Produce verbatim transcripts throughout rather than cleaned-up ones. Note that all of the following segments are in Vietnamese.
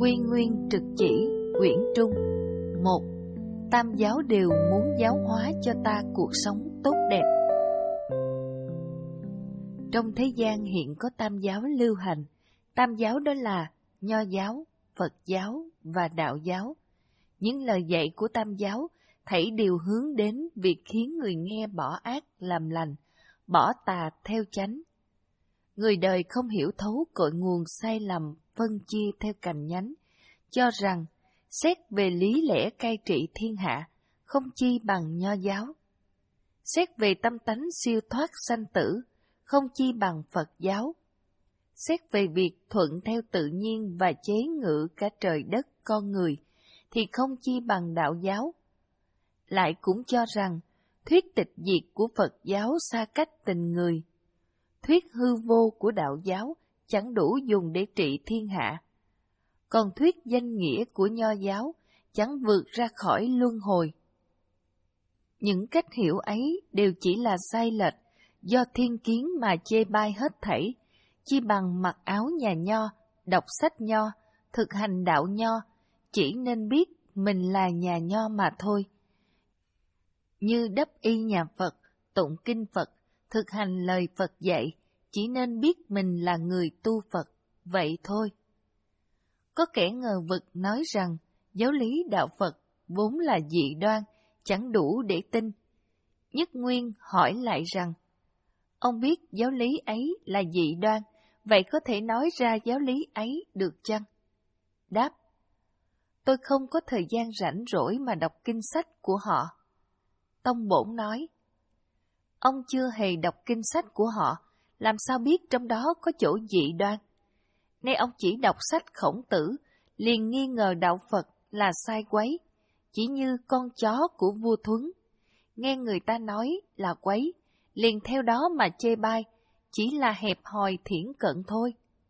Quy Nguyên Trực Chỉ, quyển Trung. Một. Tam giáo đều muốn giáo hóa cho ta cuộc sống tốt đẹp. Trong thế gian hiện có tam giáo lưu hành. Tam giáo đó là Nho giáo, Phật giáo và Đạo giáo. Những lời dạy của tam giáo thảy đều hướng đến việc khiến người nghe bỏ ác làm lành, bỏ tà theo chánh. Người đời không hiểu thấu cội nguồn sai lầm, phân chia theo cành nhánh, cho rằng xét về lý lẽ cai trị thiên hạ, không chi bằng Nho giáo. Xét về tâm tánh siêu thoát sanh tử, không chi bằng Phật giáo. Xét về việc thuận theo tự nhiên và chế ngự cả trời đất con người, thì không chi bằng Đạo giáo. Lại cũng cho rằng thuyết tịch diệt của Phật giáo xa cách tình người. Thuyết hư vô của Đạo giáo chẳng đủ dùng để trị thiên hạ. Còn thuyết danh nghĩa của Nho giáo chẳng vượt ra khỏi luân hồi. Những cách hiểu ấy đều chỉ là sai lệch, do thiên kiến mà chê bai hết thảy, chi bằng mặc áo nhà Nho, đọc sách Nho, thực hành đạo Nho, chỉ nên biết mình là nhà Nho mà thôi. Như đắp y nhà Phật, tụng kinh Phật, thực hành lời Phật dạy, chỉ nên biết mình là người tu Phật, vậy thôi. Có kẻ ngờ vực nói rằng giáo lý đạo Phật vốn là dị đoan, chẳng đủ để tin. Nhất Nguyên hỏi lại rằng, ông biết giáo lý ấy là dị đoan, vậy có thể nói ra giáo lý ấy được chăng? Đáp, tôi không có thời gian rảnh rỗi mà đọc kinh sách của họ. Tông Bổn nói, ông chưa hề đọc kinh sách của họ, làm sao biết trong đó có chỗ dị đoan? Nay ông chỉ đọc sách Khổng Tử, liền nghi ngờ đạo Phật là sai quấy, chỉ như con chó của vua Thuấn. Nghe người ta nói là quấy, liền theo đó mà chê bai, chỉ là hẹp hòi thiển cận thôi.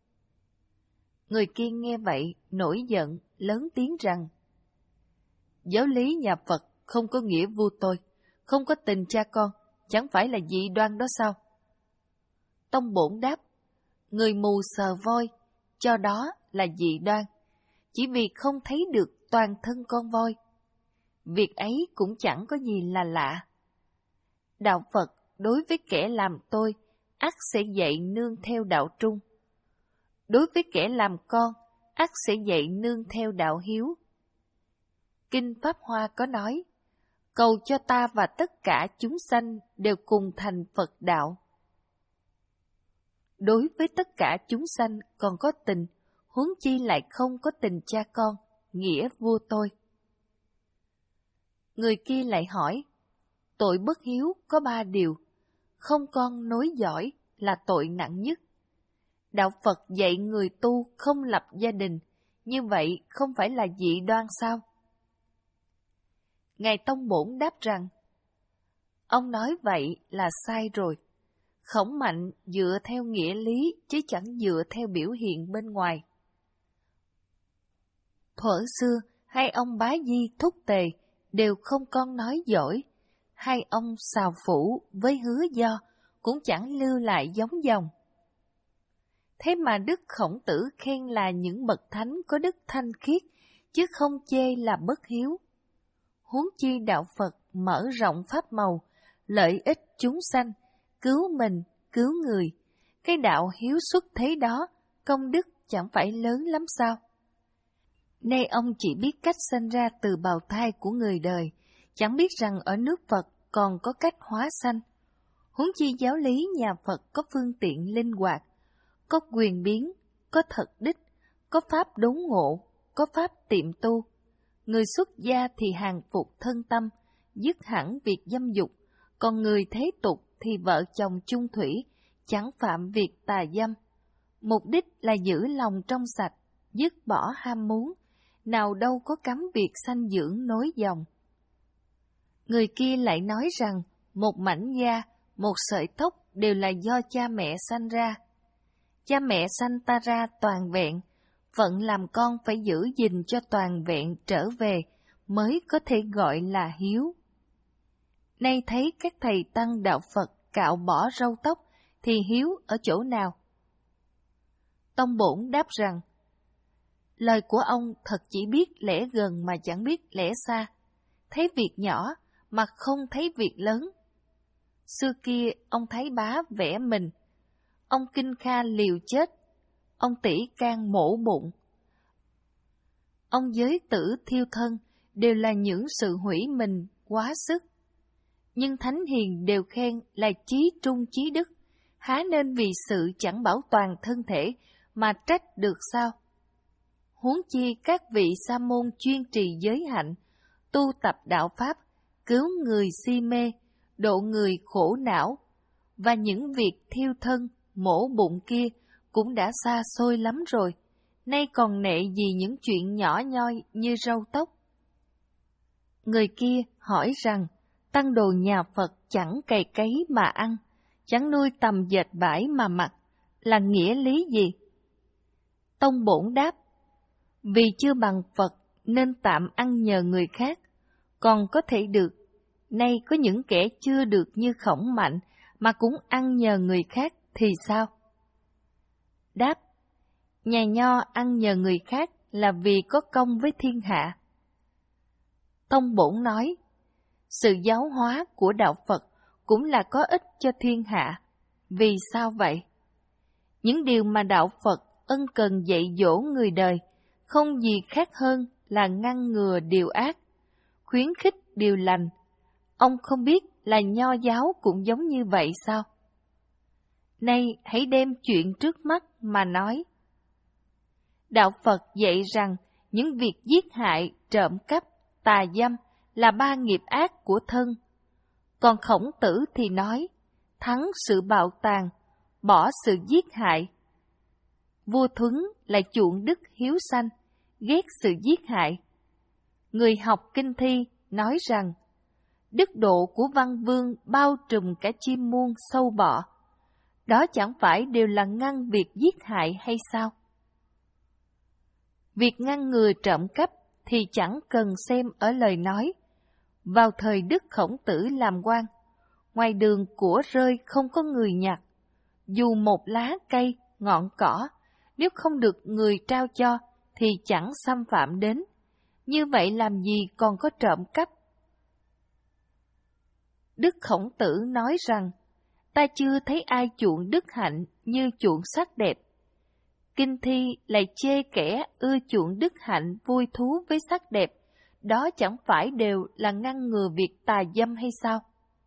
Người kia nghe vậy, nổi giận, lớn tiếng rằng, giáo lý nhà Phật không có nghĩa vua tôi, không có tình cha con, chẳng phải là dị đoan đó sao? Tông Bổn đáp, người mù sờ voi, cho đó là dị đoan, chỉ vì không thấy được toàn thân con voi. Việc ấy cũng chẳng có gì là lạ. Đạo Phật đối với kẻ làm tôi, ắt sẽ dạy nương theo đạo trung. Đối với kẻ làm con, ắt sẽ dạy nương theo đạo hiếu. Kinh Pháp Hoa có nói, cầu cho ta và tất cả chúng sanh đều cùng thành Phật đạo. Đối với tất cả chúng sanh còn có tình, huống chi lại không có tình cha con, nghĩa vua tôi. Người kia lại hỏi, tội bất hiếu có ba điều, không con nối dõi là tội nặng nhất. Đạo Phật dạy người tu không lập gia đình, như vậy không phải là dị đoan sao? Ngài Tông Bổn đáp rằng, ông nói vậy là sai rồi. Khổng Mạnh dựa theo nghĩa lý chứ chẳng dựa theo biểu hiện bên ngoài. Thuở xưa, hai ông Bá Di Thúc Tề đều không con nói giỏi, hai ông Sào Phủ với Hứa Do cũng chẳng lưu lại giống dòng. Thế mà Đức Khổng Tử khen là những bậc thánh có đức thanh khiết, chứ không chê là bất hiếu. Huống chi đạo Phật mở rộng pháp màu, lợi ích chúng sanh, cứu mình, cứu người. Cái đạo hiếu xuất thế đó, công đức chẳng phải lớn lắm sao? Nay ông chỉ biết cách sanh ra từ bào thai của người đời, chẳng biết rằng ở nước Phật còn có cách hóa sanh. Huống chi giáo lý nhà Phật có phương tiện linh hoạt, có quyền biến, có thật đích, có pháp đốn ngộ, có pháp tiệm tu. Người xuất gia thì hàng phục thân tâm, dứt hẳn việc dâm dục, còn người thế tục thì vợ chồng chung thủy, chẳng phạm việc tà dâm. Mục đích là giữ lòng trong sạch, dứt bỏ ham muốn, nào đâu có cấm việc sanh dưỡng nối dòng. Người kia lại nói rằng, một mảnh da, một sợi tóc đều là do cha mẹ sanh ra. Cha mẹ sanh ta ra toàn vẹn, phận làm con phải giữ gìn cho toàn vẹn trở về, mới có thể gọi là hiếu. Nay thấy các thầy tăng đạo Phật cạo bỏ râu tóc, thì hiếu ở chỗ nào? Tông Bổn đáp rằng, Lời của ông thật chỉ biết lẽ gần mà chẳng biết lẽ xa, thấy việc nhỏ mà không thấy việc lớn. Xưa kia ông Thái Bá vẽ mình, ông Kinh Kha liều chết, ông Tỷ Can mổ bụng, ông Giới Tử thiêu thân đều là những sự hủy mình quá sức. Nhưng thánh hiền đều khen là chí trung chí đức, há nên vì sự chẳng bảo toàn thân thể mà trách được sao? Huống chi các vị sa môn chuyên trì giới hạnh, tu tập đạo pháp, cứu người si mê, độ người khổ não, và những việc thiêu thân, mổ bụng kia cũng đã xa xôi lắm rồi, nay còn nệ gì những chuyện nhỏ nhoi như rau tóc. Người kia hỏi rằng, tăng đồ nhà Phật chẳng cày cấy mà ăn, chẳng nuôi tầm dệt vải mà mặc, là nghĩa lý gì? Tông Bổn đáp, vì chưa bằng Phật nên tạm ăn nhờ người khác, còn có thể được. Nay có những kẻ chưa được như Khổng Mạnh mà cũng ăn nhờ người khác thì sao? Đáp, nhà nho ăn nhờ người khác là vì có công với thiên hạ. Tông Bổn nói, sự giáo hóa của đạo Phật cũng là có ích cho thiên hạ. Vì sao vậy? Những điều mà đạo Phật ân cần dạy dỗ người đời không gì khác hơn là ngăn ngừa điều ác, khuyến khích điều lành. Ông không biết là nho giáo cũng giống như vậy sao? Nay hãy đem chuyện trước mắt mà nói. Đạo Phật dạy rằng những việc giết hại, trộm cắp, tà dâm là ba nghiệp ác của thân. Còn Khổng Tử thì nói, thắng sự bạo tàn, bỏ sự giết hại. Vua Thuấn lại chuộng đức hiếu sanh, ghét sự giết hại. Người học kinh thi nói rằng, đức độ của văn vương bao trùm cả chim muôn sâu bọ. Đó chẳng phải đều là ngăn việc giết hại hay sao? Việc ngăn ngừa trộm cắp thì chẳng cần xem ở lời nói. Vào thời Đức Khổng Tử làm quan, ngoài đường của rơi không có người nhặt. Dù một lá cây, ngọn cỏ, nếu không được người trao cho thì chẳng xâm phạm đến. Như vậy làm gì còn có trộm cắp? Đức Khổng Tử nói rằng, ta chưa thấy ai chuộng đức hạnh như chuộng sắc đẹp. Kinh thi lại chê kẻ ưa chuộng đức hạnh vui thú với sắc đẹp, đó chẳng phải đều là ngăn ngừa việc tà dâm hay sao?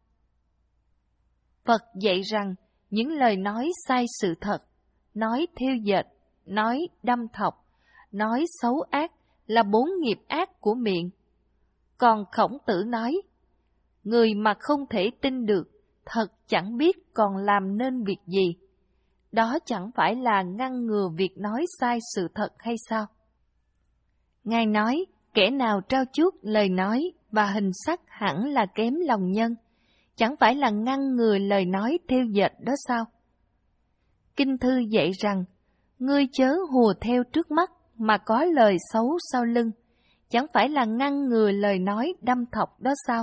Phật dạy rằng, những lời nói sai sự thật, nói thêu dệt, nói đâm thọc, nói xấu ác là bốn nghiệp ác của miệng. Còn Khổng Tử nói, người mà không thể tin được, thật chẳng biết còn làm nên việc gì. Đó chẳng phải là ngăn ngừa việc nói sai sự thật hay sao? Ngài nói, kẻ nào trao chuốt lời nói và hình sắc hẳn là kém lòng nhân, chẳng phải là ngăn ngừa lời nói thêu dệt đó sao? Kinh thư dạy rằng, ngươi chớ hùa theo trước mắt mà có lời xấu sau lưng, chẳng phải là ngăn ngừa lời nói đâm thọc đó sao?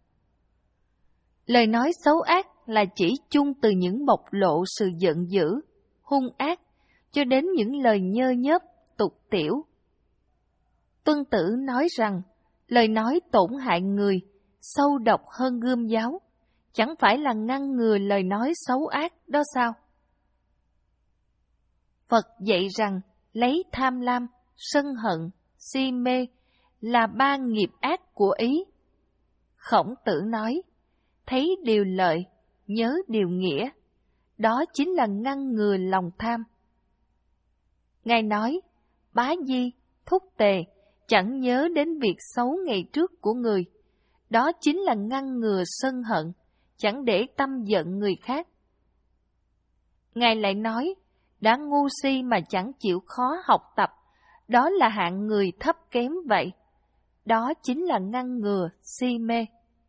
Lời nói xấu ác là chỉ chung từ những bộc lộ sự giận dữ, hung ác, cho đến những lời nhơ nhớp, tục tiểu. Tuân Tử nói rằng, lời nói tổn hại người, sâu độc hơn gươm giáo, chẳng phải là ngăn ngừa lời nói xấu ác đó sao? Phật dạy rằng, lấy tham lam, sân hận, si mê là ba nghiệp ác của ý. Khổng Tử nói, thấy điều lợi, nhớ điều nghĩa, đó chính là ngăn ngừa lòng tham. Ngài nói, bá di, thúc tề, chẳng nhớ đến việc xấu ngày trước của người, đó chính là ngăn ngừa sân hận, chẳng để tâm giận người khác. Ngài lại nói, đã ngu si mà chẳng chịu khó học tập, đó là hạng người thấp kém vậy, đó chính là ngăn ngừa si mê.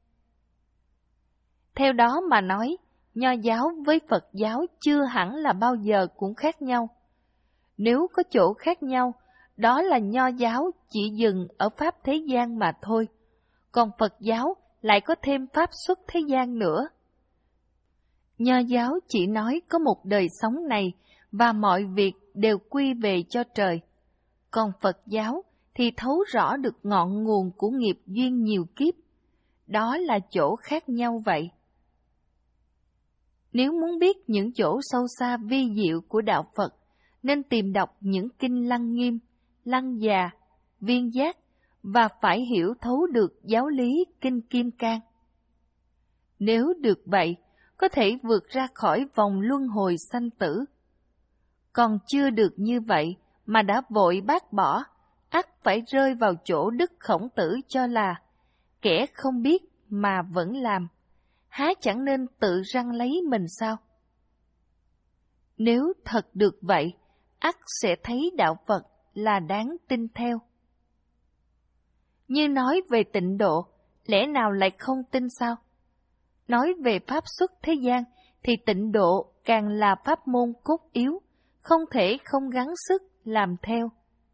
Theo đó mà nói, Nho giáo với Phật giáo chưa hẳn là bao giờ cũng khác nhau. Nếu có chỗ khác nhau, đó là Nho giáo chỉ dừng ở pháp thế gian mà thôi, còn Phật giáo lại có thêm pháp xuất thế gian nữa. Nho giáo chỉ nói có một đời sống này và mọi việc đều quy về cho trời. Còn Phật giáo thì thấu rõ được ngọn nguồn của nghiệp duyên nhiều kiếp. Đó là chỗ khác nhau vậy. Nếu muốn biết những chỗ sâu xa vi diệu của đạo Phật, nên tìm đọc những kinh Lăng Nghiêm, Lăng Già, Viên Giác và phải hiểu thấu được giáo lý kinh Kim Cang. Nếu được vậy, có thể vượt ra khỏi vòng luân hồi sanh tử. Còn chưa được như vậy mà đã vội bác bỏ, ắt phải rơi vào chỗ Đức Khổng Tử cho là kẻ không biết mà vẫn làm, há chẳng nên tự răng lấy mình sao? Nếu thật được vậy, ắt sẽ thấy đạo Phật là đáng tin theo. Như nói về tịnh độ, lẽ nào lại không tin sao? Nói về pháp xuất thế gian, thì tịnh độ càng là pháp môn cốt yếu, không thể không gắng sức làm theo.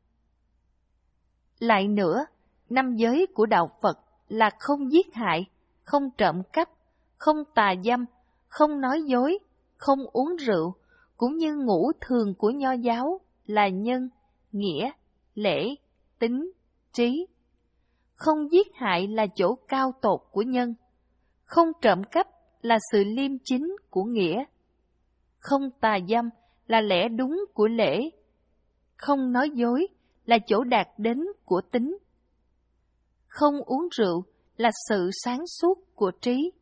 Lại nữa, năm giới của đạo Phật là không giết hại, không trộm cắp, không tà dâm, không nói dối, không uống rượu, cũng như ngũ thường của Nho giáo là nhân, nghĩa, lễ, tính, trí. Không giết hại là chỗ cao tột của nhân, không trộm cắp là sự liêm chính của nghĩa, không tà dâm là lẽ đúng của lễ, không nói dối là chỗ đạt đến của tính, không uống rượu là sự sáng suốt của trí.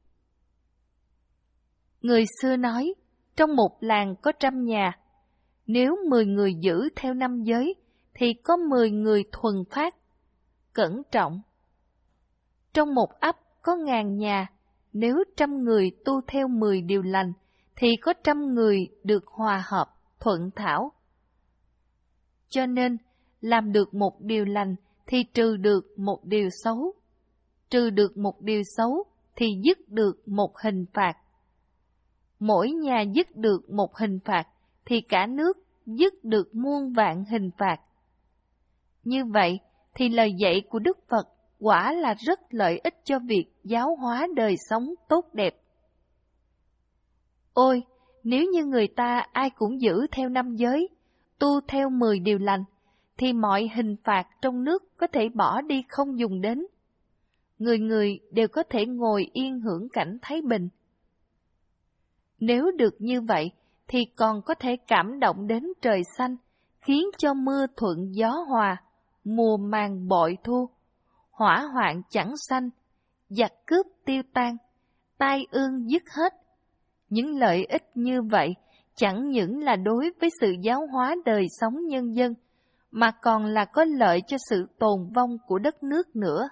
Người xưa nói, trong một làng có trăm nhà, nếu mười người giữ theo năm giới, thì có mười người thuần phát, cẩn trọng. Trong một ấp có ngàn nhà, nếu trăm người tu theo mười điều lành, thì có trăm người được hòa hợp, thuận thảo. Cho nên, làm được một điều lành thì trừ được một điều xấu. Trừ được một điều xấu thì dứt được một hình phạt. Mỗi nhà dứt được một hình phạt thì cả nước dứt được muôn vạn hình phạt. Như vậy thì lời dạy của Đức Phật quả là rất lợi ích cho việc giáo hóa đời sống tốt đẹp. Ôi, nếu như người ta ai cũng giữ theo năm giới, tu theo mười điều lành, thì mọi hình phạt trong nước có thể bỏ đi không dùng đến. Người người đều có thể ngồi yên hưởng cảnh thái bình. Nếu được như vậy, thì còn có thể cảm động đến trời xanh, khiến cho mưa thuận gió hòa, mùa màng bội thu, hỏa hoạn chẳng sanh, giặc cướp tiêu tan, tai ương dứt hết. Những lợi ích như vậy chẳng những là đối với sự giáo hóa đời sống nhân dân, mà còn là có lợi cho sự tồn vong của đất nước nữa.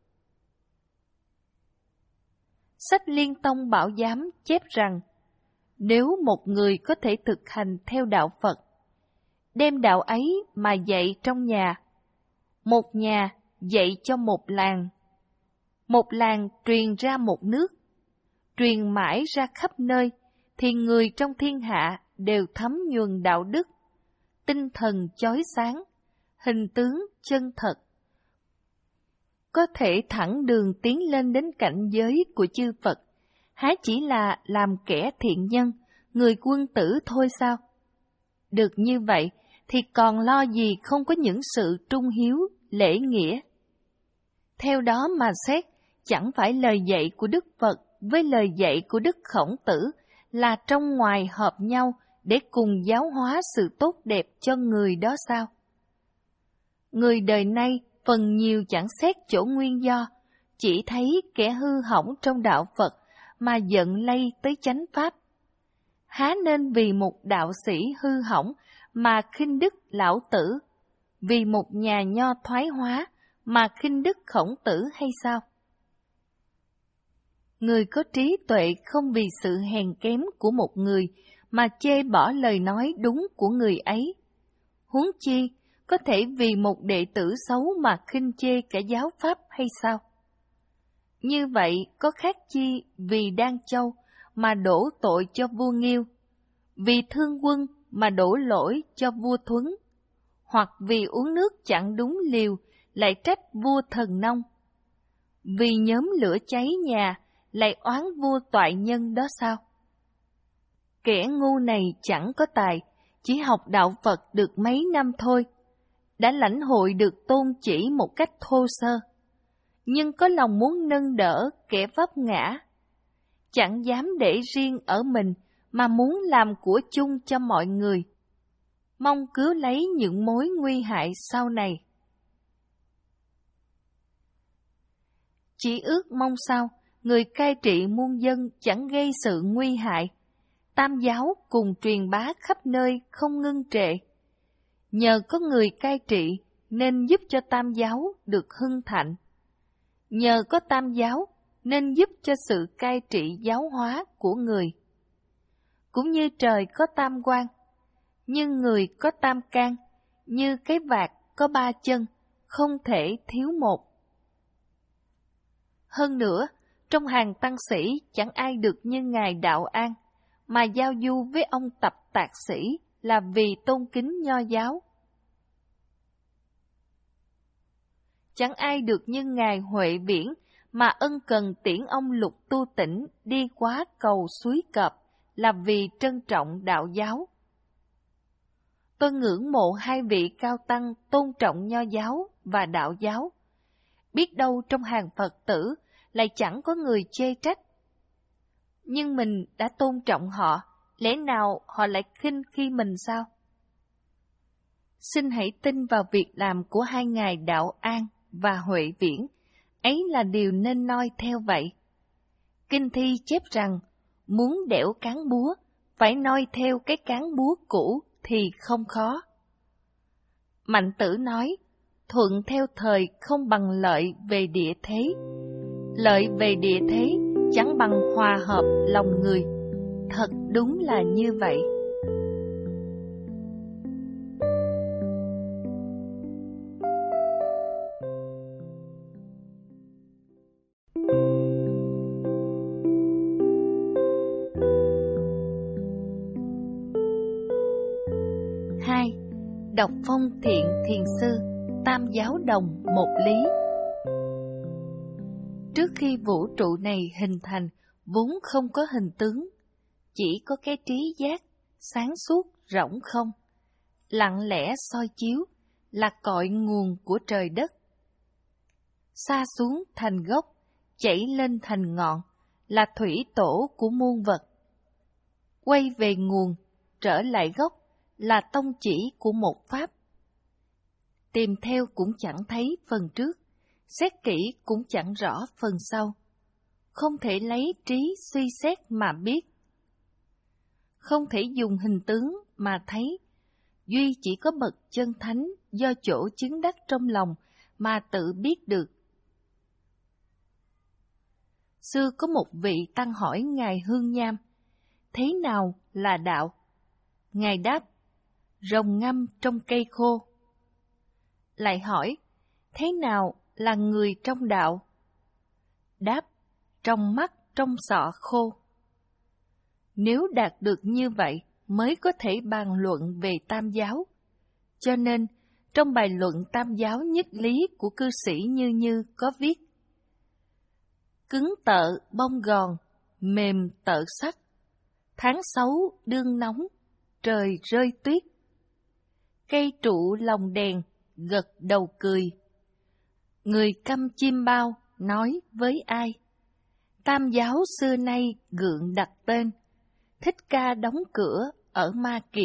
Sách Liên Tông Bảo Giám chép rằng, nếu một người có thể thực hành theo đạo Phật, đem đạo ấy mà dạy trong nhà, một nhà dạy cho một làng, một làng truyền ra một nước, truyền mãi ra khắp nơi, thì người trong thiên hạ đều thấm nhuần đạo đức, tinh thần chói sáng, hình tướng chân thật, có thể thẳng đường tiến lên đến cảnh giới của chư Phật, há chỉ là làm kẻ thiện nhân, người quân tử thôi sao? Được như vậy thì còn lo gì không có những sự trung hiếu, lễ nghĩa. Theo đó mà xét, chẳng phải lời dạy của Đức Phật với lời dạy của Đức Khổng Tử là trong ngoài hợp nhau để cùng giáo hóa sự tốt đẹp cho người đó sao? Người đời nay phần nhiều chẳng xét chỗ nguyên do, chỉ thấy kẻ hư hỏng trong đạo Phật mà giận lây tới chánh pháp. Há nên vì một đạo sĩ hư hỏng mà khinh đức Lão Tử, vì một nhà nho thoái hóa mà khinh đức Khổng Tử hay sao? Người có trí tuệ không vì sự hèn kém của một người mà chê bỏ lời nói đúng của người ấy. Huống chi, có thể vì một đệ tử xấu mà khinh chê cả giáo pháp hay sao? Như vậy có khác chi vì Đan Châu mà đổ tội cho vua Nghiêu, vì thương quân mà đổ lỗi cho vua Thuấn, hoặc vì uống nước chẳng đúng liều lại trách vua Thần Nông, vì nhóm lửa cháy nhà lại oán vua Toại Nhân đó sao? Kẻ ngu này chẳng có tài, chỉ học đạo Phật được mấy năm thôi, đã lãnh hội được tôn chỉ một cách thô sơ, nhưng có lòng muốn nâng đỡ kẻ vấp ngã, chẳng dám để riêng ở mình mà muốn làm của chung cho mọi người, mong cứu lấy những mối nguy hại sau này. Chỉ ước mong sao người cai trị muôn dân chẳng gây sự nguy hại, Tam giáo cùng truyền bá khắp nơi không ngưng trệ. Nhờ có người cai trị nên giúp cho Tam giáo được hưng thạnh. Nhờ có Tam giáo nên giúp cho sự cai trị giáo hóa của người. Cũng như trời có tam quan, như người có tam can, như cái vạt có ba chân, không thể thiếu một. Hơn nữa, trong hàng tăng sĩ chẳng ai được như Ngài Đạo An, mà giao du với ông Tập Tạc Sĩ là vì tôn kính Nho giáo. Chẳng ai được như Ngài Huệ Viễn, mà ân cần tiễn ông Lục Tu Tĩnh đi quá cầu suối Cọp là vì trân trọng đạo giáo. Tôi ngưỡng mộ hai vị cao tăng tôn trọng Nho giáo và đạo giáo. Biết đâu trong hàng Phật tử lại chẳng có người chê trách. Nhưng mình đã tôn trọng họ, lẽ nào họ lại khinh khi mình sao? Xin hãy tin vào việc làm của hai ngài Đạo An và Huệ Viễn, ấy là điều nên noi theo vậy. Kinh thi chép rằng, muốn đẽo cán búa, phải noi theo cái cán búa cũ thì không khó. Mạnh Tử nói, thuận theo thời không bằng lợi về địa thế. Lợi về địa thế chẳng bằng hòa hợp lòng người. Thật đúng là như vậy. Hai. Đọc Phong Thiện Thiền Sư, Tam Giáo Đồng một lý. Trước khi vũ trụ này hình thành, vốn không có hình tướng, chỉ có cái trí giác, sáng suốt, rỗng không, lặng lẽ soi chiếu, là cội nguồn của trời đất. Xa xuống thành gốc, chảy lên thành ngọn, là thủy tổ của muôn vật. Quay về nguồn, trở lại gốc, là tông chỉ của một pháp. Tìm theo cũng chẳng thấy phần trước, xét kỹ cũng chẳng rõ phần sau. Không thể lấy trí suy xét mà biết. Không thể dùng hình tướng mà thấy. Duy chỉ có bậc chân thánh do chỗ chứng đắc trong lòng mà tự biết được. Xưa có một vị tăng hỏi Ngài Hương Nham, thế nào là đạo? Ngài đáp, rồng ngâm trong cây khô. Lại hỏi, thế nào là người trong đạo? Đáp, trong mắt trong sọ khô. Nếu đạt được như vậy mới có thể bàn luận về Tam giáo. Cho nên, trong bài luận Tam giáo nhất lý của cư sĩ Như Như có viết: cứng tợ bông gòn, mềm tợ sắt, tháng sáu đương nóng, trời rơi tuyết. Cây trụ lòng đèn, gật đầu cười. Người câm chim bao, nói với ai? Tam giáo xưa nay gượng đặt tên, Thích Ca đóng cửa ở Ma Kiệt.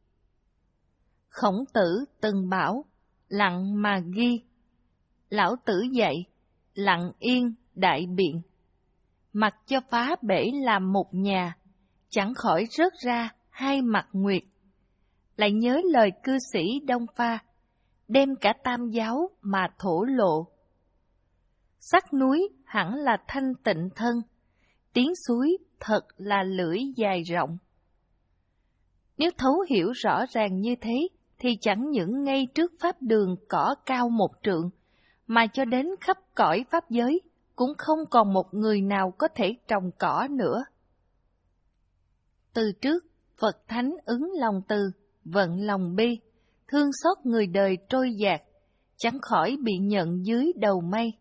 Khổng Tử từng bảo, lặng mà ghi. Lão Tử dạy, lặng yên đại biện. Mặc cho phá bể làm một nhà, chẳng khỏi rớt ra hai mặt nguyệt. Lại nhớ lời cư sĩ Đông Pha, đem cả tam giáo mà thổ lộ. Sắc núi hẳn là thanh tịnh thân, tiếng suối thật là lưỡi dài rộng. Nếu thấu hiểu rõ ràng như thế, thì chẳng những ngay trước pháp đường cỏ cao một trượng, mà cho đến khắp cõi pháp giới, cũng không còn một người nào có thể trồng cỏ nữa. Từ trước, Phật Thánh ứng lòng từ, vận lòng bi, thương xót người đời trôi dạt, chẳng khỏi bị nhận dưới đầu mây.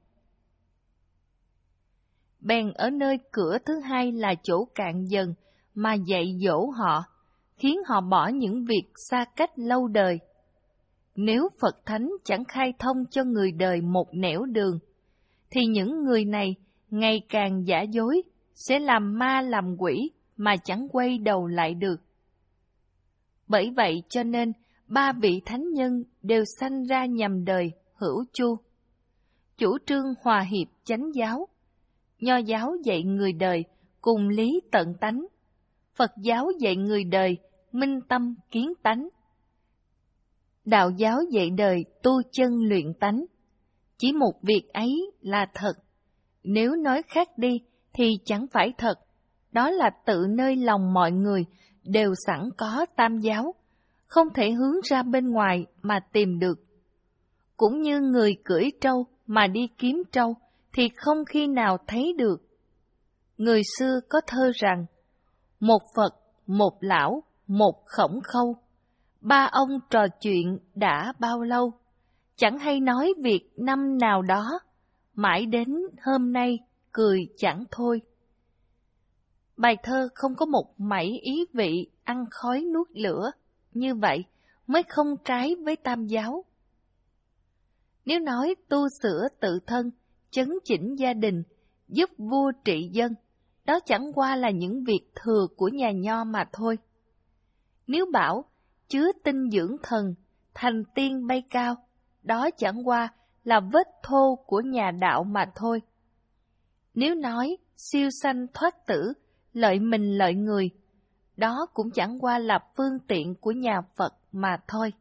Bèn ở nơi cửa thứ hai là chỗ cạn dần mà dạy dỗ họ, khiến họ bỏ những việc xa cách lâu đời. nếu Phật Thánh chẳng khai thông cho người đời một nẻo đường, thì những người này ngày càng giả dối, sẽ làm ma làm quỷ mà chẳng quay đầu lại được. Bởi vậy cho nên, ba vị thánh nhân đều sanh ra nhằm đời hữu chu. Chủ trương hòa hiệp chánh giáo, Nho giáo dạy người đời cùng lý tận tánh, Phật giáo dạy người đời minh tâm kiến tánh, Đạo giáo dạy đời tu chân luyện tánh. Chỉ một việc ấy là thật, nếu nói khác đi thì chẳng phải thật, đó là tự nơi lòng mọi người đều sẵn có tam giáo, không thể hướng ra bên ngoài mà tìm được. Cũng như người cưỡi trâu mà đi kiếm trâu thì không khi nào thấy được. Người xưa có thơ rằng, một Phật, một Lão, một Khổng Khâu, ba ông trò chuyện đã bao lâu, chẳng hay nói việc năm nào đó, mãi đến hôm nay cười chẳng thôi. Bài thơ không có một mảy ý vị ăn khói nuốt lửa, như vậy mới không trái với tam giáo. Nếu nói tu sửa tự thân, chấn chỉnh gia đình, giúp vua trị dân, đó chẳng qua là những việc thừa của nhà Nho mà thôi. Nếu bảo chứa tinh dưỡng thần, thành tiên bay cao, đó chẳng qua là vết thô của nhà đạo mà thôi. Nếu nói siêu sanh thoát tử, lợi mình lợi người, đó cũng chẳng qua là phương tiện của nhà Phật mà thôi.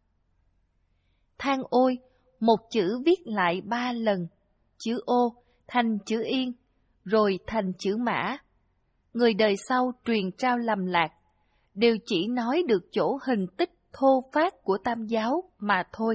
Than ôi, một chữ viết lại ba lần, chữ ô thành chữ yên, rồi thành chữ mã. Người đời sau truyền trao lầm lạc, đều chỉ nói được chỗ hình tích thô phát của tam giáo mà thôi.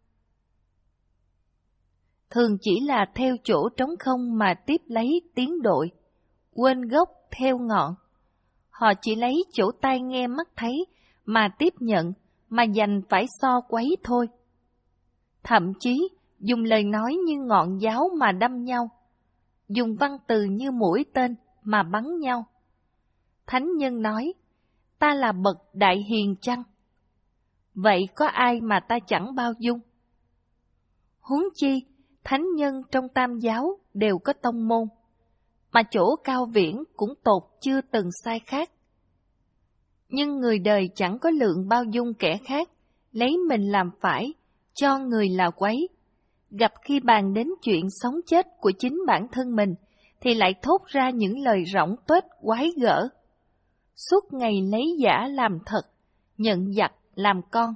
Thường chỉ là theo chỗ trống không mà tiếp lấy tiếng đội, quên gốc theo ngọn. Họ chỉ lấy chỗ tai nghe mắt thấy mà tiếp nhận, mà dành phải so quấy thôi. Thậm chí dùng lời nói như ngọn giáo mà đâm nhau, dùng văn từ như mũi tên mà bắn nhau. Thánh nhân nói, ta là bậc đại hiền chăng? Vậy có ai mà ta chẳng bao dung? Huống chi, thánh nhân trong tam giáo đều có tông môn, mà chỗ cao viễn cũng tột chưa từng sai khác. Nhưng người đời chẳng có lượng bao dung kẻ khác, lấy mình làm phải, cho người là quấy. Gặp khi bàn đến chuyện sống chết của chính bản thân mình, thì lại thốt ra những lời rỗng tuếch quái gở. Suốt ngày lấy giả làm thật, nhận giặc làm con.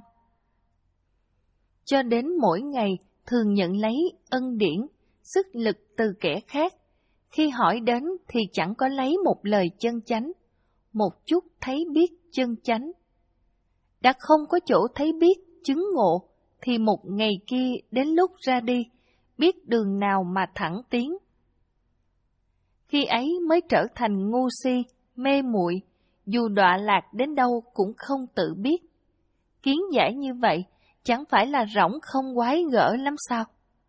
Cho đến mỗi ngày thường nhận lấy ân điển, sức lực từ kẻ khác. Khi hỏi đến thì chẳng có lấy một lời chân chánh, một chút thấy biết chân chánh. Đã không có chỗ thấy biết chứng ngộ, thì một ngày kia đến lúc ra đi, biết đường nào mà thẳng tiến. Khi ấy mới trở thành ngu si, mê muội, dù đọa lạc đến đâu cũng không tự biết. Kiến giải như vậy, chẳng phải là rỗng không quái gở lắm sao?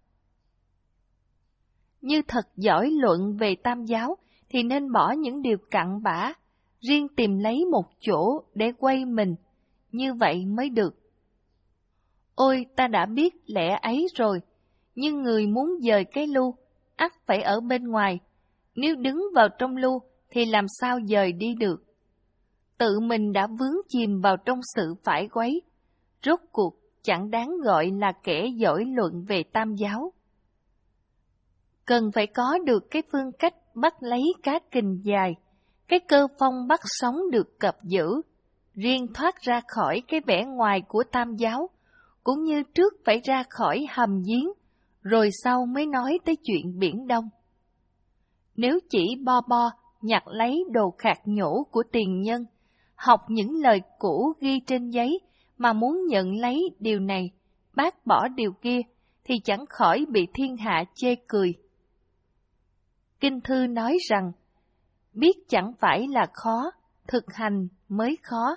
Như thật giỏi luận về tam giáo, thì nên bỏ những điều cặn bã, riêng tìm lấy một chỗ để quay mình, như vậy mới được. Ôi, ta đã biết lẽ ấy rồi, nhưng người muốn dời cái lu, ắt phải ở bên ngoài, nếu đứng vào trong lu thì làm sao dời đi được. Tự mình đã vướng chìm vào trong sự phải quấy, rốt cuộc chẳng đáng gọi là kẻ giỏi luận về tam giáo. Cần phải có được cái phương cách bắt lấy cá kình dài, cái cơ phong bắt sóng được cập giữ, riêng thoát ra khỏi cái vẻ ngoài của tam giáo, cũng như trước phải ra khỏi hầm giếng, rồi sau mới nói tới chuyện Biển Đông. Nếu chỉ bo bo nhặt lấy đồ khạc nhổ của tiền nhân, học những lời cũ ghi trên giấy mà muốn nhận lấy điều này, bác bỏ điều kia, thì chẳng khỏi bị thiên hạ chê cười. Kinh thư nói rằng, biết chẳng phải là khó, thực hành mới khó.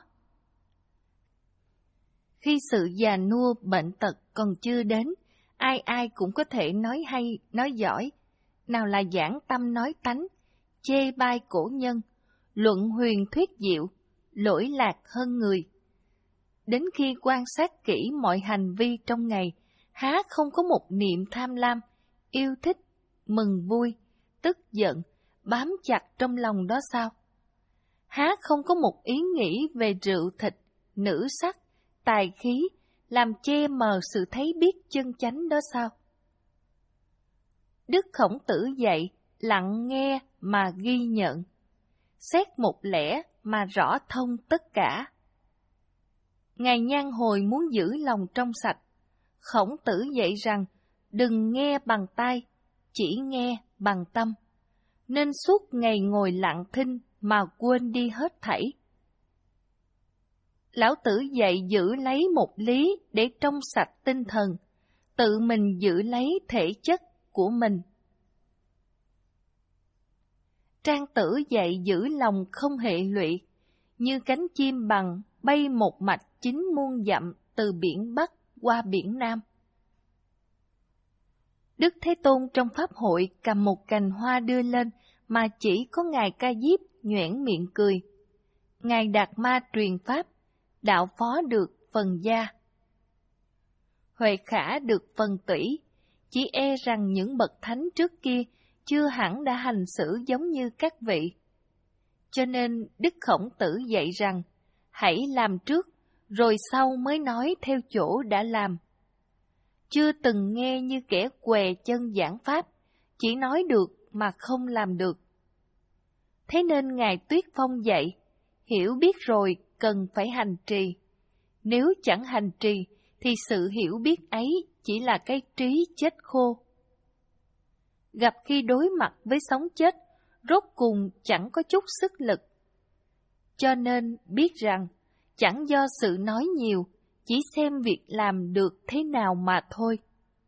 Khi sự già nua bệnh tật còn chưa đến, ai ai cũng có thể nói hay, nói giỏi, nào là giảng tâm nói tánh, chê bai cổ nhân, luận huyền thuyết diệu, lỗi lạc hơn người. đến khi quan sát kỹ mọi hành vi trong ngày, há không có một niệm tham lam, yêu thích, mừng vui, tức giận, bám chặt trong lòng đó sao? Há không có một ý nghĩ về rượu thịt, nữ sắc, tài khí, làm che mờ sự thấy biết chân chánh đó sao? Đức Khổng Tử dạy, lặng nghe mà ghi nhận, xét một lẽ mà rõ thông tất cả. Ngài Nhan Hồi muốn giữ lòng trong sạch, Khổng Tử dạy rằng đừng nghe bằng tai, chỉ nghe bằng tâm, nên suốt ngày ngồi lặng thinh mà quên đi hết thảy. Lão Tử dạy giữ lấy một lý để trong sạch tinh thần, tự mình giữ lấy thể chất của mình. Trang Tử dạy giữ lòng không hệ lụy, như cánh chim bằng bay một mạch chín muôn dặm từ biển Bắc qua biển Nam. Đức Thế Tôn trong Pháp hội cầm một cành hoa đưa lên mà chỉ có Ngài Ca Diếp nhoẻn miệng cười. Ngài Đạt Ma truyền Pháp, đạo phó được phần gia. Huệ Khả được phần tủy, chỉ e rằng những bậc thánh trước kia chưa hẳn đã hành xử giống như các vị. Cho nên Đức Khổng Tử dạy rằng, hãy làm trước, rồi sau mới nói theo chỗ đã làm. Chưa từng nghe như kẻ què chân giảng Pháp, chỉ nói được mà không làm được. Thế nên Ngài Tuyết Phong dạy, hiểu biết rồi cần phải hành trì. Nếu chẳng hành trì, thì sự hiểu biết ấy chỉ là cái trí chết khô. Gặp khi đối mặt với sống chết, rốt cùng chẳng có chút sức lực. Cho nên biết rằng, chẳng do sự nói nhiều, chỉ xem việc làm được thế nào mà thôi.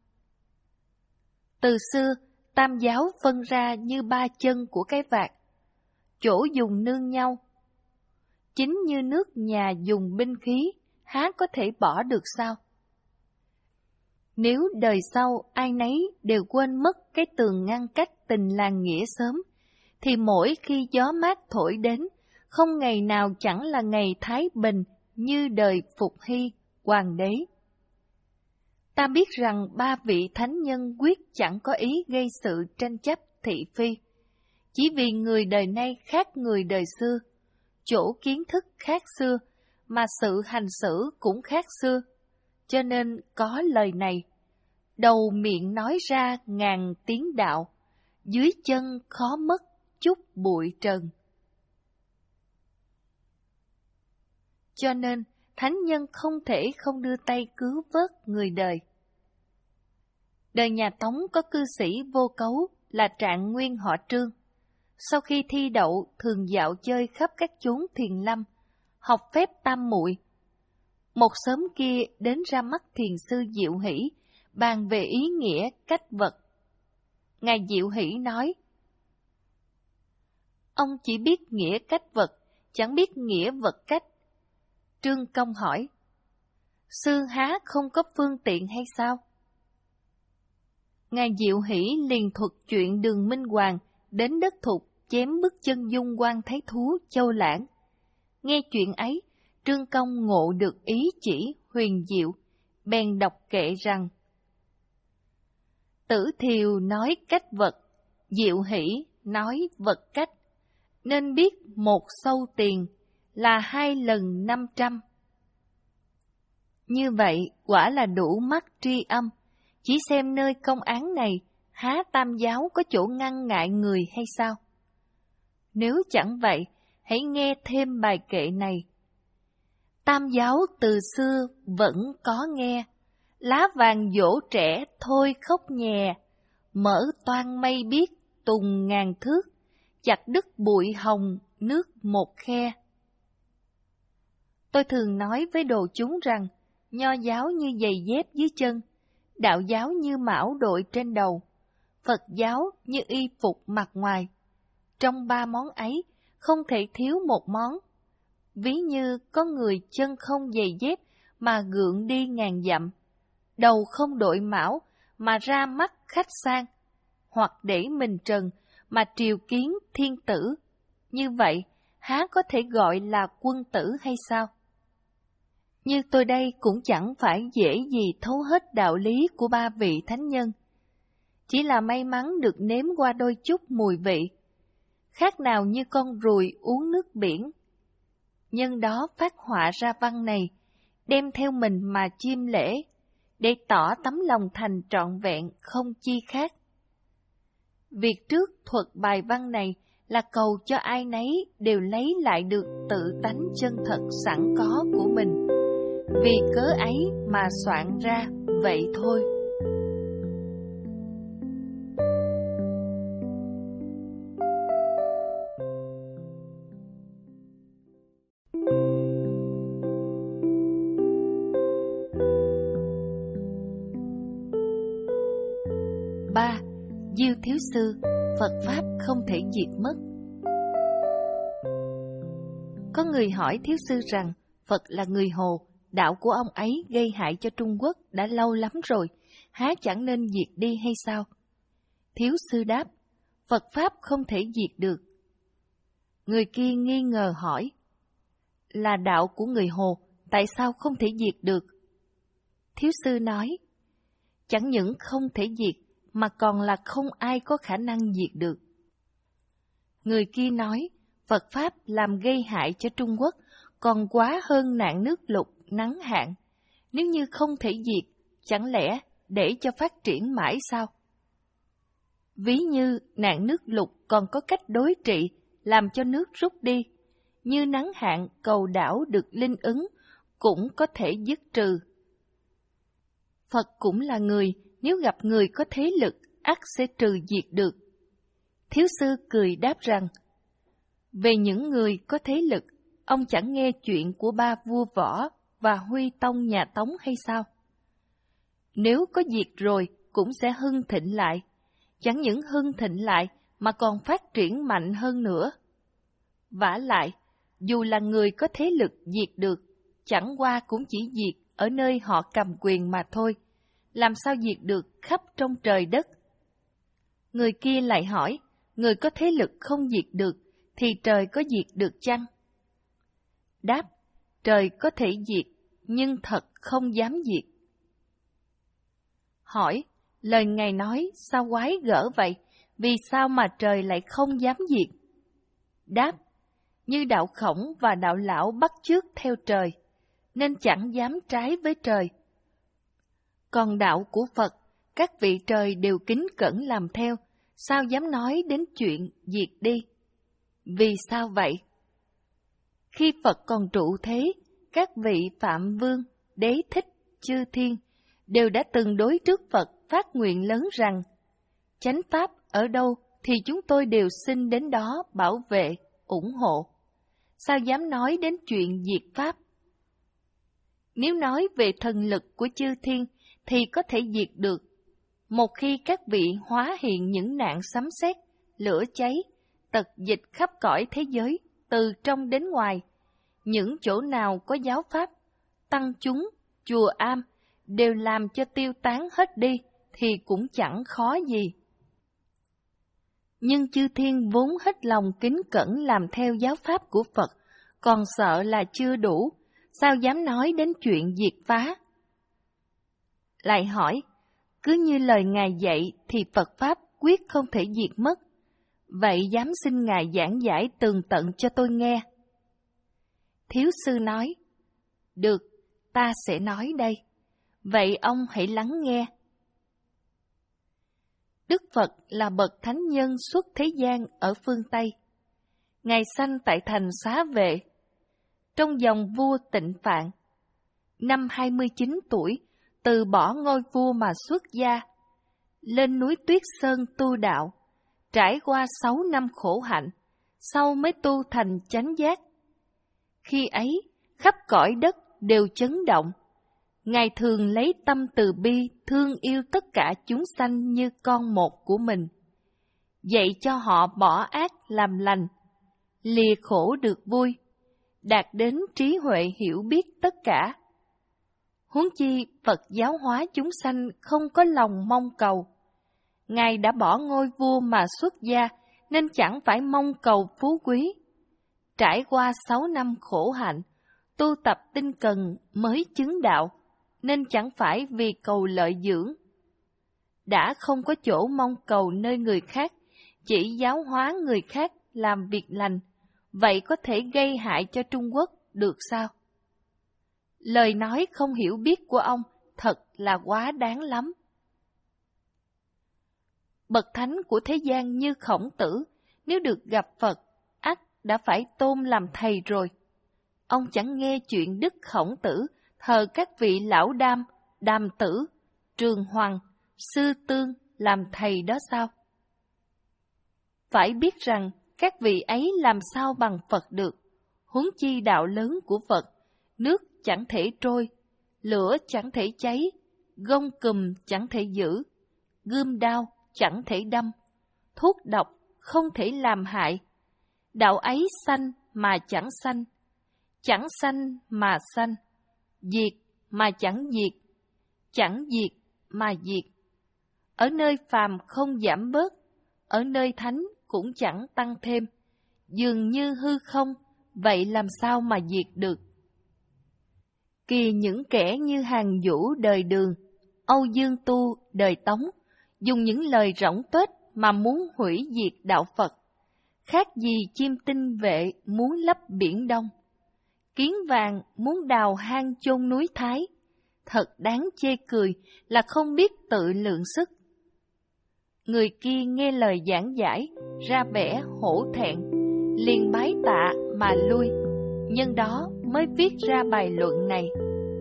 Từ xưa, Tam giáo phân ra như ba chân của cái vạt, chỗ dùng nương nhau. Chính như nước nhà dùng binh khí, há có thể bỏ được sao? Nếu đời sau ai nấy đều quên mất cái tường ngăn cách tình làng nghĩa xóm, thì mỗi khi gió mát thổi đến, không ngày nào chẳng là ngày thái bình như đời Phục Hy, hoàng đế. Ta biết rằng ba vị thánh nhân quyết chẳng có ý gây sự tranh chấp thị phi, chỉ vì người đời nay khác người đời xưa, chỗ kiến thức khác xưa, mà sự hành xử cũng khác xưa, cho nên có lời này, đầu miệng nói ra ngàn tiếng đạo, dưới chân khó mất chút bụi trần. Cho nên, thánh nhân không thể không đưa tay cứu vớt người đời. Đời nhà Tống có cư sĩ Vô Cấu là Trạng Nguyên họ Trương. Sau khi thi đậu, thường dạo chơi khắp các chốn thiền lâm, học phép tam muội. Một sớm kia đến ra mắt thiền sư Diệu Hỷ, bàn về ý nghĩa cách vật. Ngài Diệu Hỷ nói, ông chỉ biết nghĩa cách vật, chẳng biết nghĩa vật cách. Trương Công hỏi, sư há không có phương tiện hay sao? Ngài Diệu Hỷ liền thuật chuyện Đường Minh Hoàng đến đất Thục chém bức chân Dung Quan Thái Thú Châu Lãng. Nghe chuyện ấy, Trương Công ngộ được ý chỉ huyền diệu, bèn đọc kệ rằng, Tử Thiều nói cách vật, Diệu Hỷ nói vật cách, nên biết một sâu tiền là hai lần năm trăm. Như vậy quả là đủ mắt tri âm, chỉ xem nơi công án này, há Tam giáo có chỗ ngăn ngại người hay sao? Nếu chẳng vậy, hãy nghe thêm bài kệ này. Tam giáo từ xưa vẫn có nghe, lá vàng dỗ trẻ thôi khóc nhè, mở toan mây biết tùng ngàn thước, chặt đứt bụi hồng nước một khe. Tôi thường nói với đồ chúng rằng, Nho giáo như giày dép dưới chân, đạo giáo như mão đội trên đầu, Phật giáo như y phục mặt ngoài. Trong ba món ấy, không thể thiếu một món. Ví như có người chân không giày dép mà gượng đi ngàn dặm, đầu không đội mão mà ra mắt khách sang, hoặc để mình trần mà triều kiến thiên tử. Như vậy, há có thể gọi là quân tử hay sao? Như tôi đây cũng chẳng phải dễ gì thấu hết đạo lý của ba vị thánh nhân. Chỉ là may mắn được nếm qua đôi chút mùi vị, khác nào như con ruồi uống nước biển. Nhân đó phát họa ra văn này, đem theo mình mà chiêm lễ, để tỏ tấm lòng thành trọn vẹn không chi khác. Việc trước thuật bài văn này là cầu cho ai nấy đều lấy lại được tự tánh chân thật sẵn có của mình. Vì cớ ấy mà soạn ra vậy thôi. ba. Diêu Thiếu Sư, Phật Pháp không thể diệt mất. Có người hỏi Thiếu Sư rằng Phật là người Hồ, đạo của ông ấy gây hại cho Trung Quốc đã lâu lắm rồi, há chẳng nên diệt đi hay sao? Thiếu Sư đáp, Phật Pháp không thể diệt được. Người kia nghi ngờ hỏi, là đạo của người Hồ, tại sao không thể diệt được? Thiếu Sư nói, chẳng những không thể diệt, mà còn là không ai có khả năng diệt được. Người kia nói, Phật Pháp làm gây hại cho Trung Quốc còn quá hơn nạn nước lụt, nắng hạn. Nếu như không thể diệt, chẳng lẽ để cho phát triển mãi sao? Ví như nạn nước lụt còn có cách đối trị, làm cho nước rút đi. Như nắng hạn cầu đảo được linh ứng, cũng có thể dứt trừ. Phật cũng là người, nếu gặp người có thế lực, ắt sẽ trừ diệt được. Thiếu Sư cười đáp rằng, về những người có thế lực, ông chẳng nghe chuyện của ba vua Võ và Huy Tông nhà Tống hay sao? Nếu có diệt rồi, cũng sẽ hưng thịnh lại. Chẳng những hưng thịnh lại, mà còn phát triển mạnh hơn nữa. Vả lại, dù là người có thế lực diệt được, chẳng qua cũng chỉ diệt ở nơi họ cầm quyền mà thôi. Làm sao diệt được khắp trong trời đất? Người kia lại hỏi, người có thế lực không diệt được, thì trời có diệt được chăng? Đáp, trời có thể diệt, nhưng thật không dám diệt. Hỏi, lời Ngài nói sao quái gở vậy? Vì sao mà trời lại không dám diệt? Đáp, như đạo Khổng và đạo Lão bắt chước theo trời, nên chẳng dám trái với trời. Còn đạo của Phật, các vị trời đều kính cẩn làm theo, sao dám nói đến chuyện diệt đi? Vì sao vậy? Khi Phật còn trụ thế, các vị Phạm Vương, Đế Thích, Chư Thiên đều đã từng đối trước Phật phát nguyện lớn rằng, chánh pháp ở đâu thì chúng tôi đều xin đến đó bảo vệ, ủng hộ. Sao dám nói đến chuyện diệt pháp? Nếu nói về thần lực của chư thiên thì có thể diệt được. Một khi các vị hóa hiện những nạn sấm sét, lửa cháy, tật dịch khắp cõi thế giới, từ trong đến ngoài, những chỗ nào có giáo pháp, tăng chúng, chùa am, đều làm cho tiêu tán hết đi, thì cũng chẳng khó gì. Nhưng chư thiên vốn hết lòng kính cẩn làm theo giáo pháp của Phật, còn sợ là chưa đủ, sao dám nói đến chuyện diệt phá? Lại hỏi, cứ như lời Ngài dạy thì Phật Pháp quyết không thể diệt mất, vậy dám xin Ngài giảng giải tường tận cho tôi nghe. Thiếu Sư nói, được, ta sẽ nói đây, vậy ông hãy lắng nghe. Đức Phật là bậc thánh nhân xuất thế gian ở phương Tây. Ngài sanh tại thành Xá Vệ, trong dòng vua Tịnh Phạn. Năm hai mươi chín tuổi, từ bỏ ngôi vua mà xuất gia, lên núi Tuyết Sơn tu đạo, trải qua sáu năm khổ hạnh, sau mới tu thành chánh giác. Khi ấy, khắp cõi đất đều chấn động. Ngài thường lấy tâm từ bi thương yêu tất cả chúng sanh như con một của mình, dạy cho họ bỏ ác làm lành, lìa khổ được vui, đạt đến trí huệ hiểu biết tất cả. Huống chi Phật giáo hóa chúng sanh không có lòng mong cầu. Ngài đã bỏ ngôi vua mà xuất gia nên chẳng phải mong cầu phú quý. Trải qua sáu năm khổ hạnh, tu tập tinh cần mới chứng đạo, nên chẳng phải vì cầu lợi dưỡng. Đã không có chỗ mong cầu nơi người khác, chỉ giáo hóa người khác làm việc lành, vậy có thể gây hại cho Trung Quốc được sao? Lời nói không hiểu biết của ông thật là quá đáng lắm. Bậc thánh của thế gian như Khổng Tử, nếu được gặp Phật, ắt đã phải tôn làm thầy rồi. Ông chẳng nghe chuyện Đức Khổng Tử thờ các vị lão đam, Đàm Tử, Trường Hoàng, Sư Tương làm thầy đó sao? Phải biết rằng các vị ấy làm sao bằng Phật được, huống chi đạo lớn của Phật, nước chẳng thể trôi, lửa chẳng thể cháy, gông cùm chẳng thể giữ, gươm đao chẳng thể đâm, thuốc độc không thể làm hại. Đạo ấy sanh mà chẳng sanh, chẳng sanh mà sanh, diệt mà chẳng diệt, chẳng diệt mà diệt. Ở nơi phàm không giảm bớt, ở nơi thánh cũng chẳng tăng thêm, dường như hư không, vậy làm sao mà diệt được? Kỳ những kẻ như Hàn Vũ đời Đường, Âu Dương Tu đời Tống, dùng những lời rỗng tuếch mà muốn hủy diệt đạo Phật, khác gì chim tinh vệ muốn lấp biển Đông, kiến vàng muốn đào hang chôn núi Thái, thật đáng chê cười là không biết tự lượng sức. Người kia nghe lời giảng giải, ra vẻ hổ thẹn, liền bái tạ mà lui, nhân đó mới viết ra bài luận này.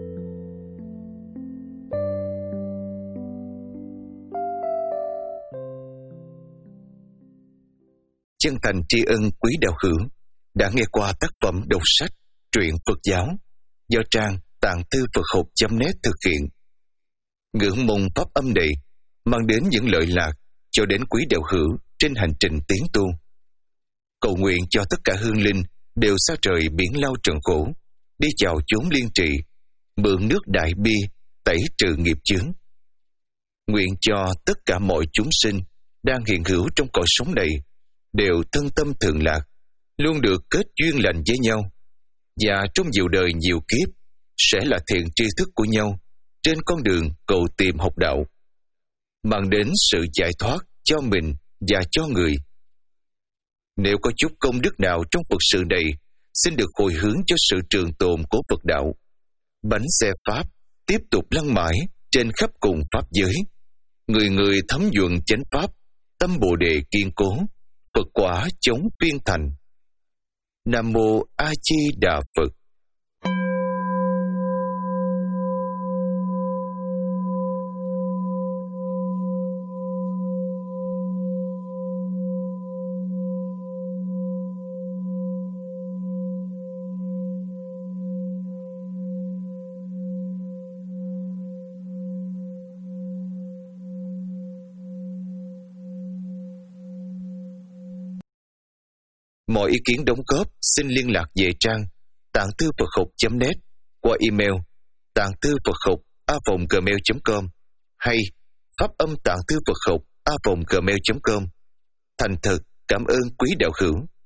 Chân thành tri ân quý đạo hữu đã nghe qua tác phẩm đọc sách truyện Phật giáo do trang tạng thư Phật học chấm net thực hiện. Ngưỡng mong pháp âm này mang đến những lợi lạc cho đến quý đạo hữu trên hành trình tiến tu. Cầu nguyện cho tất cả hương linh đều xa trời biển lao trần khổ, đi chào chốn liên trị, mượn nước đại bi tẩy trừ nghiệp chướng. Nguyện cho tất cả mọi chúng sinh đang hiện hữu trong cõi sống này đều thân tâm thường lạc, luôn được kết duyên lành với nhau, và trong nhiều đời nhiều kiếp sẽ là thiện tri thức của nhau trên con đường cầu tìm học đạo, mang đến sự giải thoát cho mình và cho người. Nếu có chút công đức nào trong Phật sự này, xin được hồi hướng cho sự trường tồn của Phật đạo. Bánh xe Pháp tiếp tục lăn mãi trên khắp cùng Pháp giới. Người người thấm nhuần chánh Pháp, tâm Bồ Đề kiên cố, Phật quả chống phiên thành. Nam Mô A Di Đà Phật. Mọi ý kiến đóng góp xin liên lạc về trang tạng thư Phật học chấm net qua email tạng thư Phật học a vòng gmail chấm com hay pháp âm tạng thư Phật học a vòng gmail chấm com. Thành thật cảm ơn quý đạo hữu.